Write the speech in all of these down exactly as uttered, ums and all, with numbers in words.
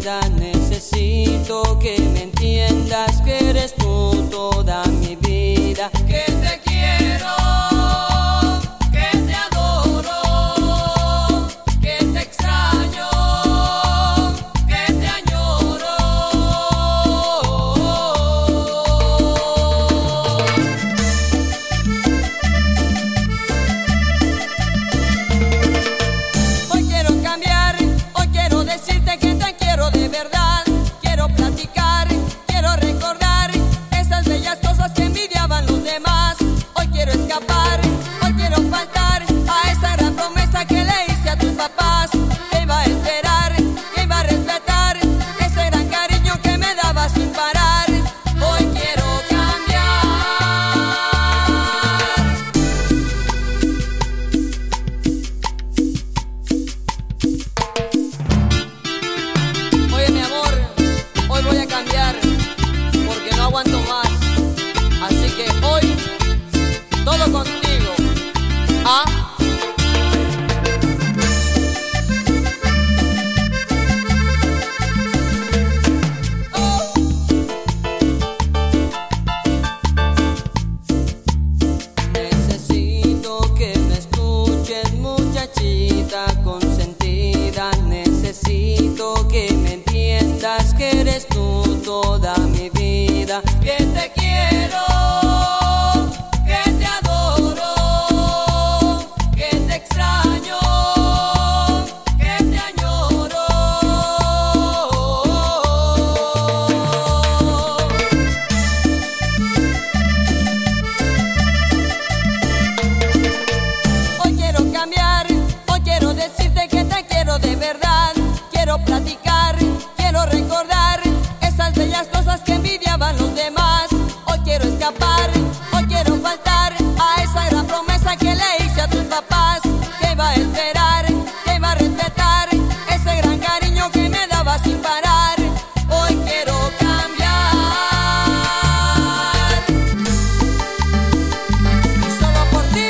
vida. Necesito que me entiendas que eres tú toda mi vida. Que te quiero, que te adoro, que te extraño, que te añoro. Hoy quiero cambiar, hoy quiero decirte que te quiero de verdad. Quiero platicar, quiero recordar esas bellas cosas que envidiaban los demás. Hoy quiero escapar, hoy quiero faltar a esa gran promesa que le hice a tus papás. Que iba a esperar, que iba a respetar ese gran cariño que me daba sin parar. Hoy quiero cambiar. Oye, mi amor, hoy voy a cambiar porque no aguanto más. Así que hoy todo contigo. ¿Ah? Necesito que me escuches, muchachita consentida. Necesito que me entiendas que eres tú toda mi vida. Que te quiero, que te adoro, que te extraño, que te añoro. Hoy quiero cambiar, hoy quiero decirte que te quiero de verdad. Quiero platicar, quiero recordar esas bellas cosas que envidiaban los demás. Hoy quiero escapar, hoy quiero faltar a esa gran promesa que le hice a tus papás. Que iba a esperar, que iba a respetar ese gran cariño que me daba sin parar. Hoy quiero cambiar. Y solo por ti.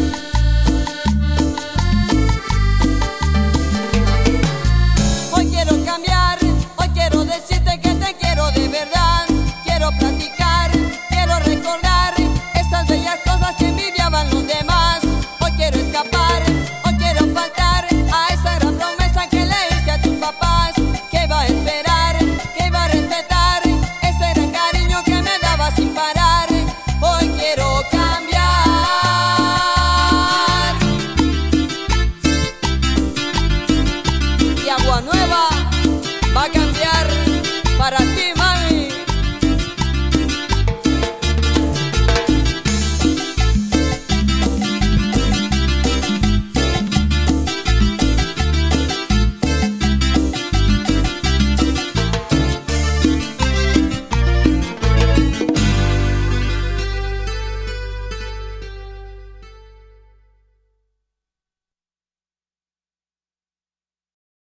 Hoy quiero cambiar, hoy quiero decirte que te quiero de verdad. Quiero platicar, quiero recordar esas bellas cosas que envidiaban los demás. Hoy quiero escapar, hoy quiero faltar a esa gran promesa que le hice a tus papás. Que iba a esperar, que iba a respetar ese gran cariño que me daba sin parar. Hoy quiero cambiar. Y Agua Nueva.